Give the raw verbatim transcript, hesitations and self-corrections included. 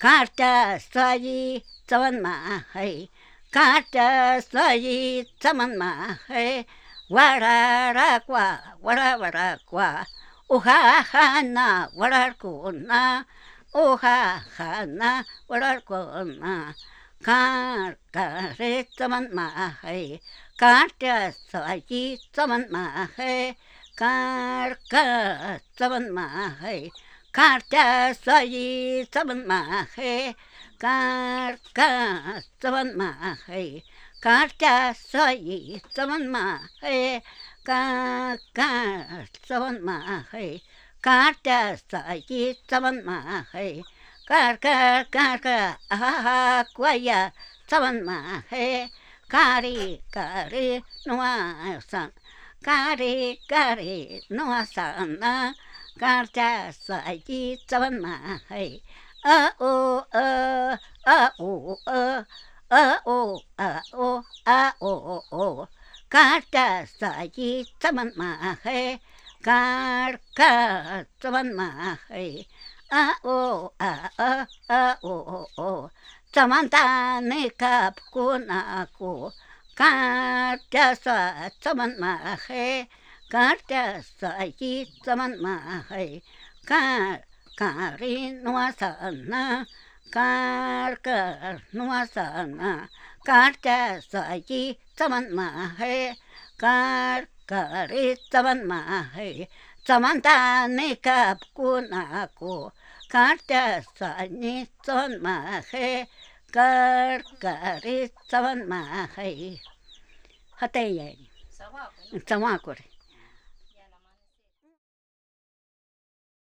Carta sayi taman ma hey, carta sayi taman ma hey, wararaqua, warawaraqua, ujajana, wararkuna, ujajana, wararkuna, carca taman ma hey, carta sayi taman ma hey, carca taman ma hey. Carta sayi taman ma hey, carca taman ma hey, carta sayi taman ma hey, carca taman ma hey, carta sayi taman ma hey, carca carca ah quaya taman ma hey, cari cari noa san, cari cari noa sana. Carta sayi taman ma hey, ah oh ah ah oh ah ah oh ah oh ah oh oh. Carta sayi taman ma hey, carca taman ma hey, ah oh ah ah ah oh oh. Tamanta ne kap kunako, carta sa taman ma hey. Carta sayi taman ma hey, car cari noa sana, carca noa sana, carta sayi taman ma hey, car cari taman ma hey, tamanta ne kap kunako, carta sayi taman ma hey, car cari taman ma hey. Hatay yan. Sama ko.